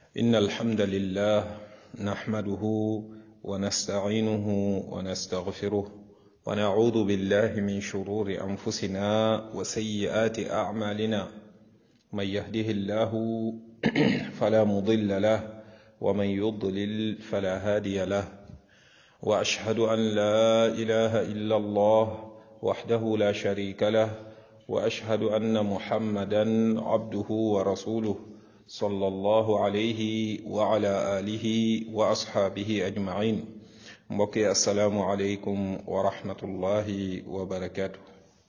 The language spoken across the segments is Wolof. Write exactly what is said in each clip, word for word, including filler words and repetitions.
إن الحمد لله نحمده ونستعينه ونستغفره ونعوذ بالله من شرور أنفسنا وسيئات أعمالنا من يهده الله فلا مضل له ومن يضلل فلا هادي له وأشهد أن لا إله إلا الله وحده لا شريك له وأشهد أن محمدا عبده ورسوله صلى الله عليه وعلى آله وأصحابه أجمعين mbokki asalaamualeykum wa rahmatullahi wa barakaatu.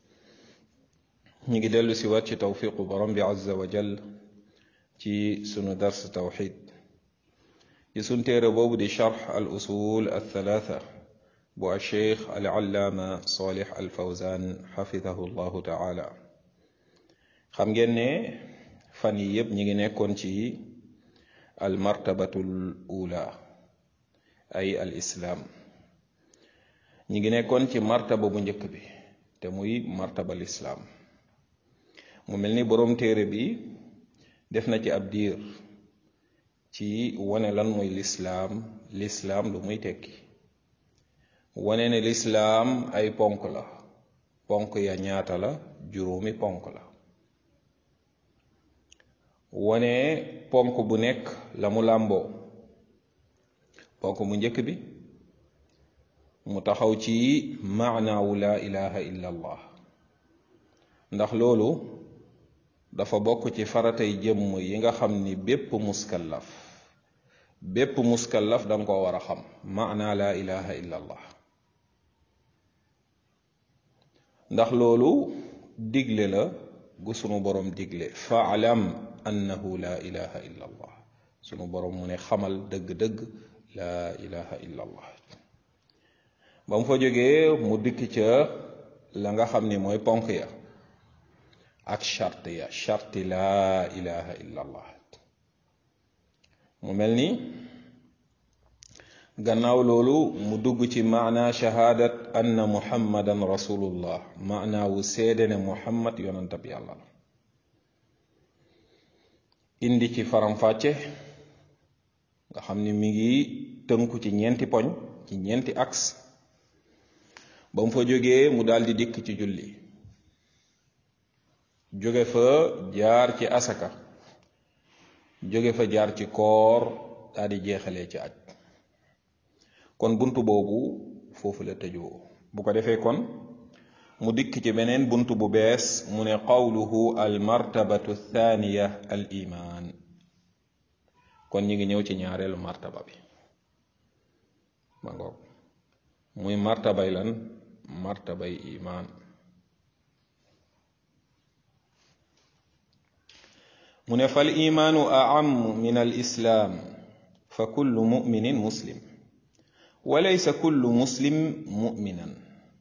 ñu ngi dellu si waat ci tawfiqu borom bi azza wa jal ci sunu dars tawxid ci sun téere boobu di charx al usul al thalatha bu al cheikh al allaama salih al fawzan xafidahu llahu taala. xam ngeen ne fan yi yépp ñi ngi nekkoon ci al martabatul ula ay al islaam ñi ngi nekkoon ci martaba bu njëkk bi te muy martaba lislaam. mu mel ni boroom téere bi def na ci ab diir ci wane lan mooy lislaam lislaam lu muy tekki, wane ne lislaam ay ponk la, ponk ya ñaata la, juróomi ponk la, wane ponk bu nekk la mu làmboo. ponk mu njëkk bi mu taxaw ci maanaawu laa ilaha illa allah, ndax loolu dafa bokk ci faratay jëmm yi nga xam ni bépp muskallaf bépp muskallaf danga ko war a xam maanaa laa ilaha illa allah, ndax loolu digle la gu sunu borom digle faalam annahu laa ilaha illa allah. sunu borom mu ne xamal dëgg-dëgg laa ilaha illa allah. ba mu fa jógee mu dikk ca la nga xam ni mooy ponk ya ak charte ya, charte laa ilaha illa allah. mu mel ni gannaaw loolu mu dugg ci maana shahaadat anna muhammadan rasulullah, maana wu seede ne muhammad yonantab yàlla la. indi ci faram-fàcce nga xam ni mi ngi tënku ci ñeenti poñ, ci ñeenti axe. ba mu fa jógee mu daldi dikk ci julli, jóge fa jaar ci asaka, jóge fa jaar ci koor, daldi jeexalee ci aj. kon buntu boobu foofu la tëjoo. bu ko defee kon mu dikk ci beneen buntu bu bees, mu ne qawluhu al martabatu thaniya al iman. kon ñi ngi ñëw ci ñaareelu martaba bi ma ngoog, muy martabay lan? martabay iman. mu ne fal imaanu aam min al islaam fa kullu muminin muslim wa laysa kullu muslim muminan.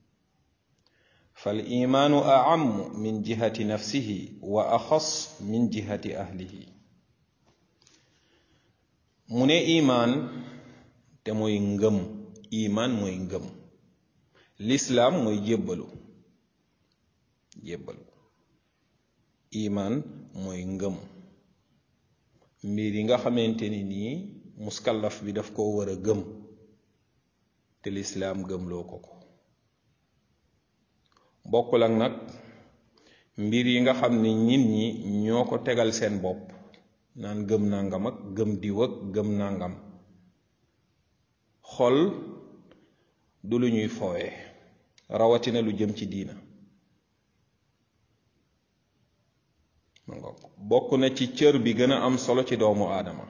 fal imaanu aam min jihati nafsihi wa axas min jihati ahlihi. mu ne imaan te mooy ngëm, imaan mooy ngëm, lislaam mooy jébbalu, jébbalu. imaan mooy ngëm, mbir yi nga xamante ni nii muskallaf bi daf koo war a gëm te lislaam gëmloo ko ko. bokkul ak nag mbir yi nga xam ni nit ñi ñoo ko tegal seen bopp, naan gëm nangam ak gëm diw ak gëm nangam. xol du lu ñuy fowee, rawatina lu jëm ci diina. bokk na ci cër bi gën a am solo ci doomu aadama,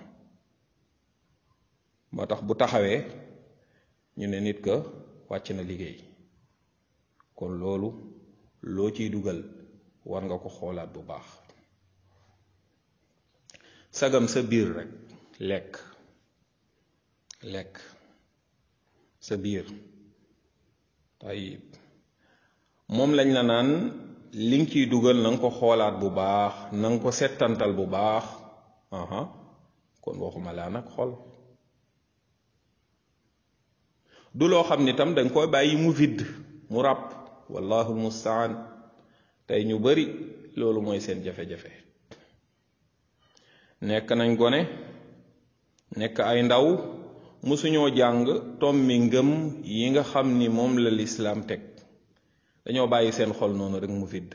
moo tax bu taxawee ñu ne nit ka wàcc na liggéey. kon loolu loo ciy dugal war nga ko xoolaat bu baax. sagam sa biir rek, lekk lekk sa biir tayib, moom lañ la naan li nga ciy dugal na nga ko xoolaat bu baax, na nga ko settantal bu baax. aha kon waxuma laa nag xol. du loo xam ni tam danga koy bàyyi mu vide mu ràpp, wallahu almustaan. tey ñu bari loolu mooy seen jafe-jafe. nekk nañ gone nekk ay ndaw musuñoo jàng tommi ngëm yi nga xam ni moom la lislaam teg dañoo bàyyi seen xol noonu rek mu vide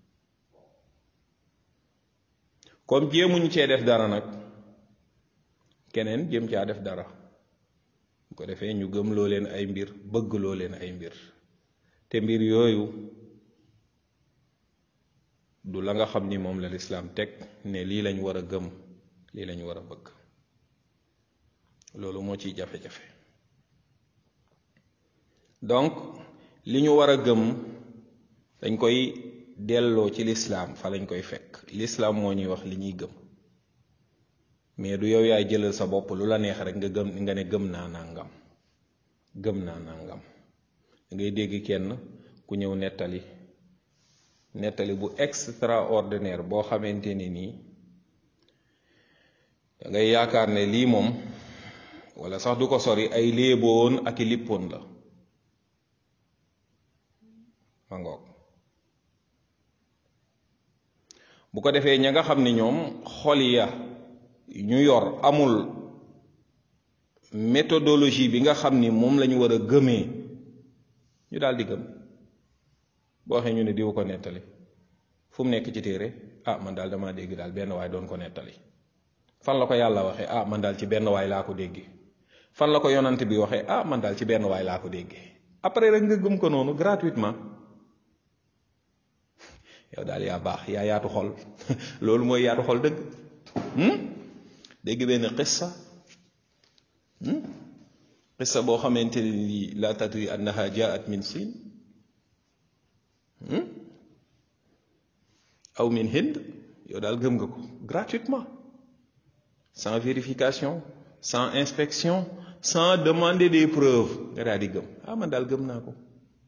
comme jéemuñ cee def dara nag keneen jéem caa def dara bu ko defee ñu gëm loo leen ay mbir bëgg loo leen ay mbir te mbir yooyu du la nga xam ni moom la lislaam teg ne lii lañ war a gëm lii lañ war a bëgg loolu moo ciy jafe-jafe donc li ñu war a gëm dañ koy delloo ci lislaam fa lañ koy fekk lislaam moo ñuy wax li ñuy gëm mais du yow yaay jëlal sa bopp lu la neex rek nga gëm nga ne gëm naa nangam gëm naa nangam da ngay dégg kenn ku ñëw nettali nettali bu extraordinaire boo xamante ni nii da ngay yaakaar ne lii moom wala sax du ko sori ay léeboon ak i lippoon la ma ngoog bu ko defee ña nga xam ni ñoom xol ya ñu yor amul méthodologie bi nga xam ni moom lañu war a gëmee ñu daal di gëm boo waxee ñu ne diw ko nettali fu mu nekk ci téere ah man daal dama dégg daal benn waay doon ko nettali fan la ko yàlla waxee ah man daal ci benn waay laa ko déggee fan la ko yonant bi waxee ah man daal ci benn waay laa ko déggee après rek nga gëm ko noonu gratuitement yow daal yaa baax yaa yaatu xol loolu mooy yaatu xol dëgg dégg benn qissa qissa boo xamante ni la tadri annaha jaat min Siin aw min Hind yow daal gëm nga ko gratuitement sans vérification sans inspection sans demander des preuves nga daal di gëm ah man daal gëm naa ko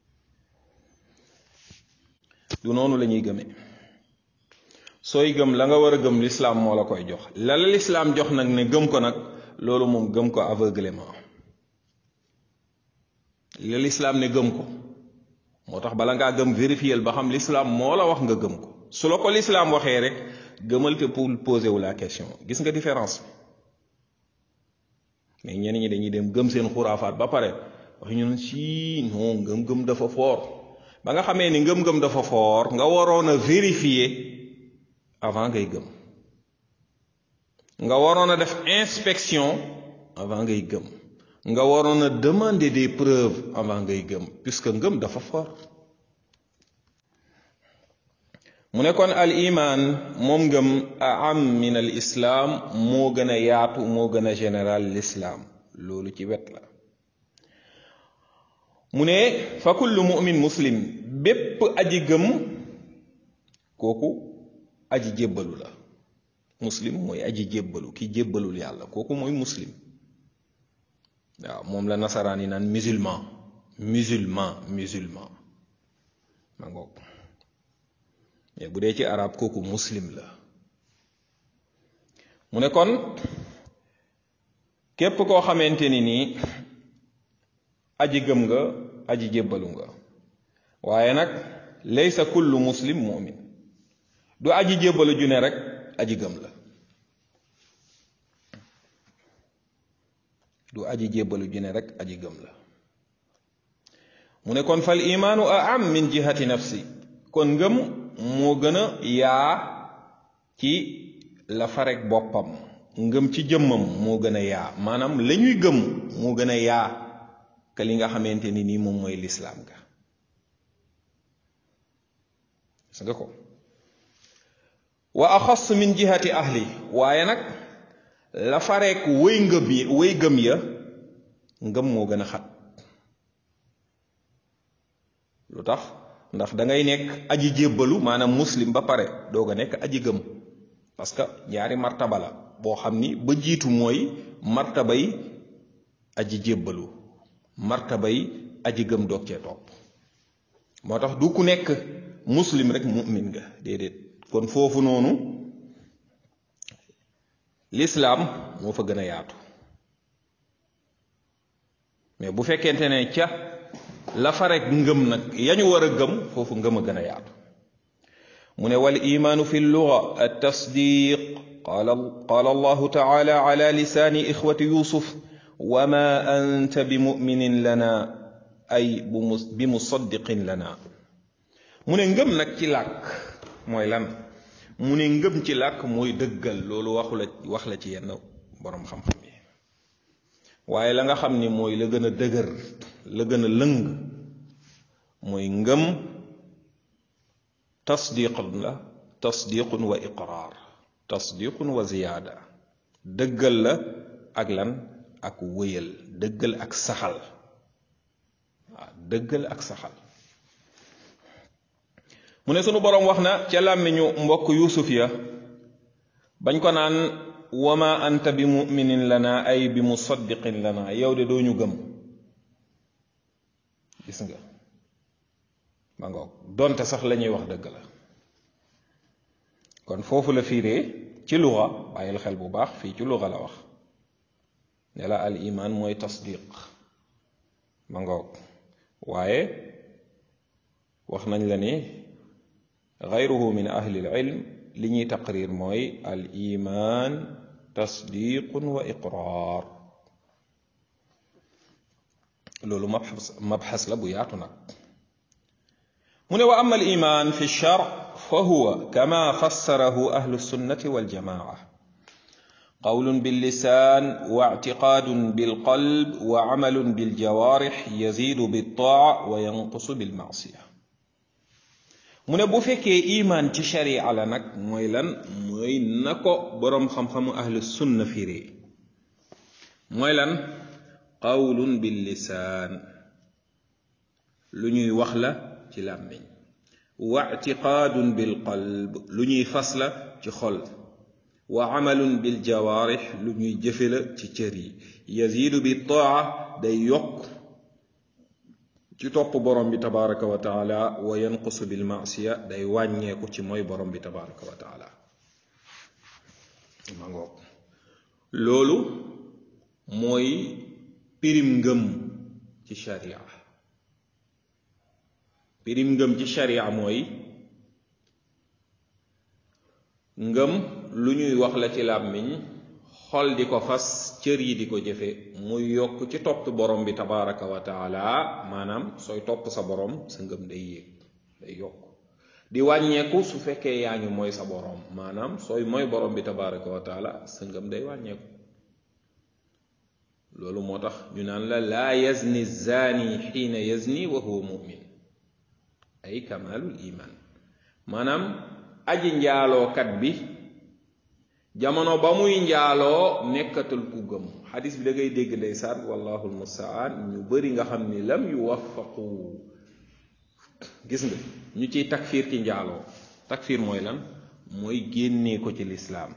du noonu la ñuy gëmee sooy gëm la nga war a gëm lislaam moo la koy jox la la lislaam jox nag ne gëm ko nag loolu moom gëm ko aveuglément la lislaam ne gëm ko moo tax bala ngaa gëm vérifier ba xam lislaam moo la wax nga gëm ko su la ko lislaam waxee rek gëmal te pour poser wu la question gis nga différence mais ñenn ñi dañuy dem gëm seen xuraafaat ba pare wax ñu ne si non ngëm-ngëm dafa fort ba nga xamee ni ngëm-ngëm dafa fort nga waroon a vérifier avant ngay gëm nga waroon a def inspection avant ngay gëm nga waroon a demander des preuves avant ngay gëm puisque ngëm dafa fort mu ne kon al iman moom ngëm aam min al islam moo gën a yaatu moo gën a général l'islam loolu ci wet la mu ne fa kullu mu'min muslim bépp aji gëm kooku aji jébbalu la muslim mooy aji jébbalu ki jébbalul yàlla kooku mooy muslim waaw moom la nasaraan yi naan musulman musulman musulman ma ngoog mais bu dee ci arab kooku muslim la mu ne kon képp koo xamante ni nii aji gëm nga aji jébbalu nga waaye nag laysa kullu muslim mu'min du aji jébbalu ju ne rek aji gëm la du aji jébbalu ju ne rek aji gëm la mu ne kon fal imaanu aam min jihati nafsi kon ngëm moo gën a yaa ci la farek boppam ngëm ci jëmmam moo gën a yaa maanaam la ñuy gëm moo gën a yaa ka li nga xamante ni nii moom mooy lislaam ga gis nga ko wa axas min jihati ahli waaye nag la fareek wëy ngëm yi wëy gëm ya ngëm moo gën a xat lu tax ndax da ngay nekk aji jébbalu maanaam muslim ba pare doog a nekk aji gëm parce que ñaari martaba la boo xam ni ba jiitu mooy martabay aji jébbalu martabay aji gëm doog cee topp moo tax du ku nekk muslim rek mu'min nga déedéet kon foofu noonu l'islam moo fa gën a yaatu mais bu fekkente ne ca la fa rek ngëm nag yañu war a gëm foofu ngëm a gën a yaatu mu ne wal imaanu fi lluga at tasdiq qaala qaala allahu taala ala lisaani ixwati yusuf wa ma anta bi muminin lana ay bi musaddiqin lana mu ne ngëm nag ci làkk mooy lan mu ne ngëm ci làkk mooy dëggal loolu waxu la wax la ci yenn boroom xam-xam yi waaye la nga xam ni mooy la gën a dëgër la gën a lëng mooy ngëm tasdiqun la tasdiqun wa iqraar tasdiqun wa ziyaada dëggal la ak lan ak wëyal dëggal ak saxal waaw dëggal ak saxal mu ne sunu boroom wax na ca làmmiñu mbokk yuusuf ya bañ ko naan wama anta bi muminin lana ay bi musaddiqin lana yow de doo ñu gëm gis nga ma ngoog donte sax la ñuy wax dëgg la kon foofu la fiiree ci luga bàyyil xel bu baax fii ci luga la wax ne la al iman mooy tasdiq ma ngoog waaye wax nañ la ni gayruhu min ahli al ilm li ñuy taqrir mooy al iman tasdiqun wa iqrar loolu mabxas mabxas la bu yaatu nag mu ne wa ama al iman fi lchar fa huwa kama fassarahu ahlu sunnati waljamaa qawlun billisan wa ictiqadun bilqalb wa amalun biljawarix yazidu biltaa wa yanqusu bilmaasiya mu ne bu fekkee iman ci sharia la nag mooy lan mooy na ko boroom xam-xamu ahlu sunna firee mooy lan qawlun billisaan lu ñuy wax la ci làmmiñ wa ictiqaadun bilqalb lu ñuy fas la ci xol wa amalun biljawaarix lu ñuy jëfe la ci cër yi yaziidu bi taa day yokk ci topp borom bi tabaraka wa taala wa yanqusu bil maasiya day wàññeeku ci mooy borom bi tabaraka wa taala ma ngoog loolu mooy pirim ngëm ci sharia pirim ngëm ci sharia mooy ngëm lu ñuy wax la ci làmmiñ xol di ko fas cër yi di ko jëfe muy yokk ci topp borom bi tabaraka wa taala maanaam sooy topp sa borom sa ngëm day yéeg day yokk di wàññeeku su fekkee yaa ngi mooy sa borom maanaam sooy mooy borom bi tabaraka wa taala sa ngëm day wàññeeku loolu moo tax ñu naan la laa yazni zani xiina yazni wa huwa mumin ay kamalul iman maanaam aji njaalookat bi jamono ba muy njaaloo nekkatul ku gëm xadis bi da ngay dégg ndeysaan wallahu almustaan ñu bari nga xam ni lam yuwaffaqu gis nga ñu ciy takfiir ci njaaloo takfiir mooy lan mooy génnee ko ci lislaam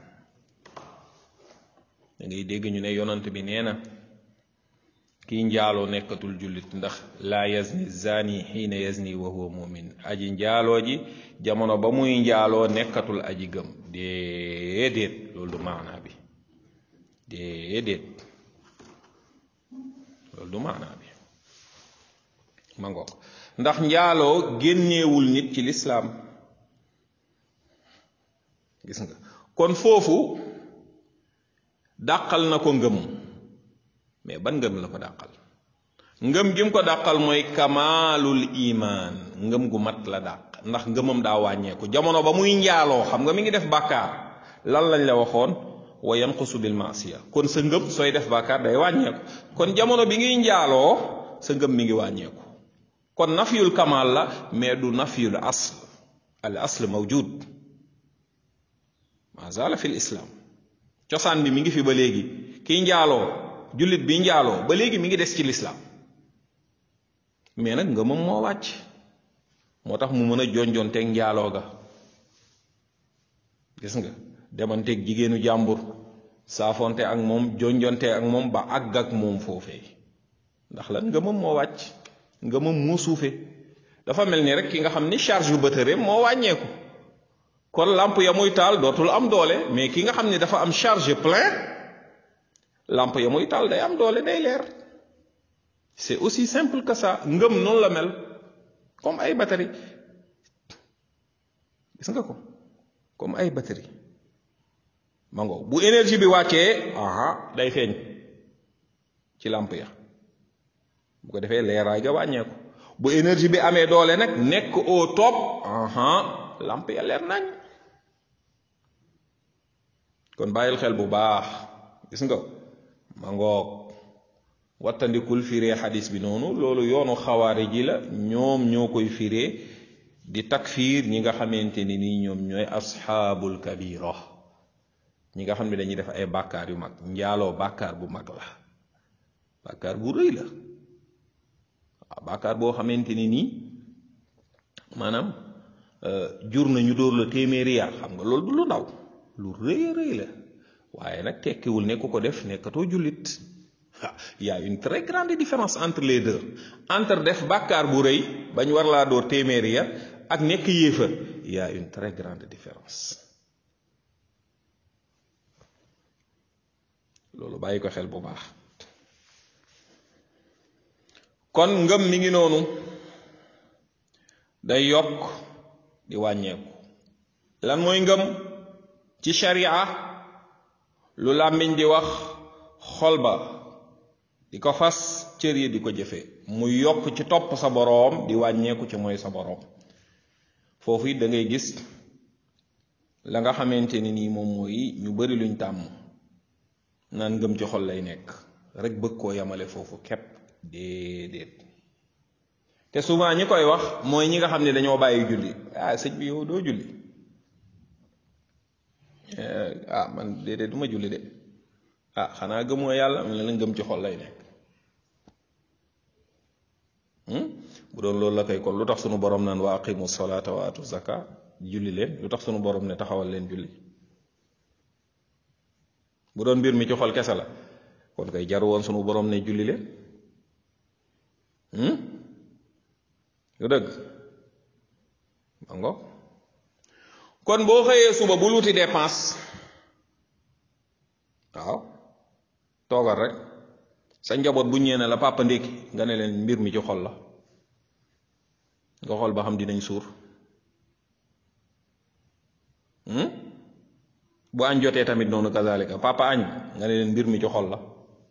da ngay dégg ñu ne yonant bi nee na kii njaaloo nekkatul jullit ndax laa yazni zani xiina yazni wa huwa mumin aji njaaloo ji jamono ba muy njaaloo nekkatul aji gëm déedéet loolu du maanaa bi déedéet loolu du maanaa bi ma ngoog ndax njaaloo génneewul nit ci lislaam gis nga kon foofu dàqal na ko ngëm mais ban ngëm la ko dàqal ngëm gi mu ko dàqal mooy kamaalul imaan ngëm gu mat la dàq ndax ngëmam daa wàññeeku jamono ba muy njaaloo xam nga mi ngi def bàkkaar lan lañ la waxoon wa yanqusu bil maasiya kon sa ngëm sooy def bàkkaar day wàññeeku kon jamono bi ngiy njaaloo sa ngëm mi ngi wàññeeku kon nafyul kamaal la mais du nafyul asl al asl mawjud ma zaala fi l islam cosaan bi mi ngi fi ba léegi kiy njaaloo jullit bi njaaloo ba léegi mi ngi des ci lislaam mais nag ngëmam moo wàcc moo tax mu mën a jonjonteeg njaaloo ga gis nga demanteeg jigéenu jàmbur saafonte ak moom jonjonte ak moom ba àgg ak moom foofee ndax lan ngëmam moo wàcc ngëmam moo suufe dafa mel ni rek ki nga xam ni charge yu batterie moo wàññeeku kon lamp ya muy taal dootul am doole mais ki nga xam ni dafa am charge plein lamp ya muy taal day am doole day leer c'est aussi simple que ça ngëm noonu la mel comme ay batterie gis nga ko comme ay batterie ma ngoog bu énergie bi wàccee aha day feeñ ci làmp ya bu ko defee leeraay ga wàññeeku bu énergie bi amee doole nag nekk au top aha làmp ya leer nañ. kon bàyyil xel bu baax gis nga ma ngoog wattandikul firee xadis bi noonu loolu yoonu xawaari ji la ñoom ñoo koy firee di takfiir ñi nga xamante ni nii ñoom ñooy asxaabul kabira ñi nga xam ne dañuy def ay bàkkaar yu mag njaaloo bàkkaar bu mag la bàkkaar bu rëy la waaw bàkkaar boo xamante ni nii maanaam jur nañu dóor la téeméeri yar xam nga loolu du lu ndaw lu rëy a rëy la waaye nag tekkiwul ne ku ko def nekkatoo jullit il y a une très grande différence entre les deux entre def bàkkaar bu rëy bañ war laa dóor téeméeri yar ak nekk yéefar il y a une très grande différence loolu bàyyi ko xel bu baax kon ngëm mi ngi noonu day yokk di wàññeeku lan mooy ngëm ci sharia lu làmmiñ di wax xol ba di ko fas cër yi di ko jëfe muy yokk ci topp sa boroom di wàññeeku ci mooy sa boroom foofu it da ngay gis la nga xamante ni nii moom mooy ñu bari luñ tàmm naan ngëm ci xol lay nekk rek bëgg koo yamale foofu képp déedéet te souvent ñi koy wax mooy ñi nga xam ne dañoo bàyyi julli ah sëñ bi yow doo julli ah man déedéet du ma julli de ah xanaa gëmoo yàlla mu ne la ngëm ci xol lay nekk bu doon loolu la koy kon lu tax sunu borom naan wa aqimu salaata wa atu zaka julli leen lu tax sunu borom ne taxawal leen julli bu doon mbir mi ci xol kese la kon kay jaru woon sunu borom ne julli leen lu dëgg ma ngo kon boo xëyee suba bu luti dépense waaw toogal rek sa njaboot bu ñëwee ne la papa ndékki nga ne leen mbir mi ci xol la nga xool ba xam dinañ suur bu añ jotee tamit noonu kazalika papa añ nga ne leen mbir mi ci xol la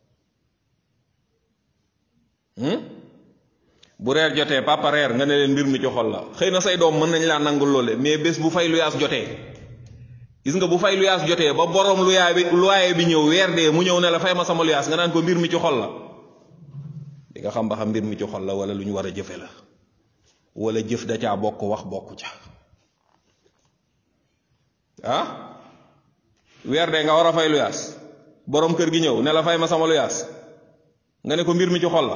bu reer jotee papa reer nga ne leen mbir mi ci xol la xëy na say doom mën nañ laa nangul loole mais bés bu fay luyaas jotee gis nga bu fay luyaas jotee ba borom luyaa bi luwaaye bi ñëw weer dee mu ñëw ne la fay ma sama luyaas nga naan ko mbir mi ci xol la di nga xam ba xam mbir mi ci xol la wala lu ñu war a jëfe la wala jëf da caa bokk wax bokku ca ah weer dee nga war a fay luyaas borom kër gi ñëw ne la fay ma sama luyaas nga ne ko mbir mi ci xol la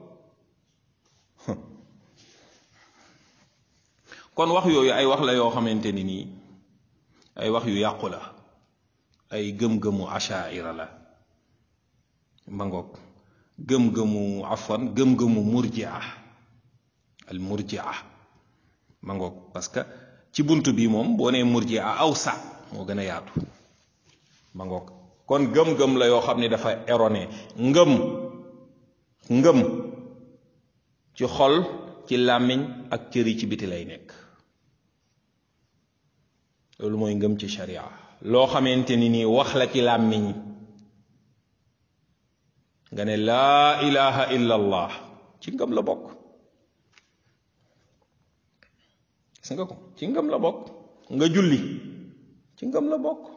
kon wax yooyu ay wax la yoo xamante ni nii ay wax yu yàqu la ay gëm-gëmu ashaira la mbangoog gëm-gëmu afwan gëm-gëmu murjia al murjia mbangoog parce que ci buntu bi moom boo nee murjia awsa moo gën a yaatu mbangoog kon gëm-gëm la yoo xam ne dafa erroné ngëm ngëm ci xol ci làmmiñ ak cëri ci biti lay nekk loolu mooy ngëm ci sharia loo xamante ni nii wax la ci làmmiñ nga ne laa ilaha illa allah ci ngëm la bokk gis nga ko ci ngëm la bokk nga julli ci ngëm la bokk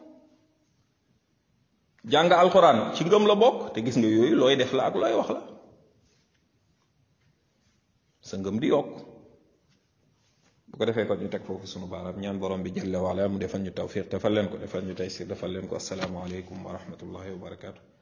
jàng alquran ci ngëm la bokk te gis nga yooyu looy def la ak looy wax la sa ngëm di yokk bu ko defee kon ñu teg foofu sunu baaraam ñaan borom bi jalla wa ala mu defal ñu tawfiq defal leen ko defal ñu taysir defal leen ko assalaamu aleykum wa rahmatullahi wa barakatuh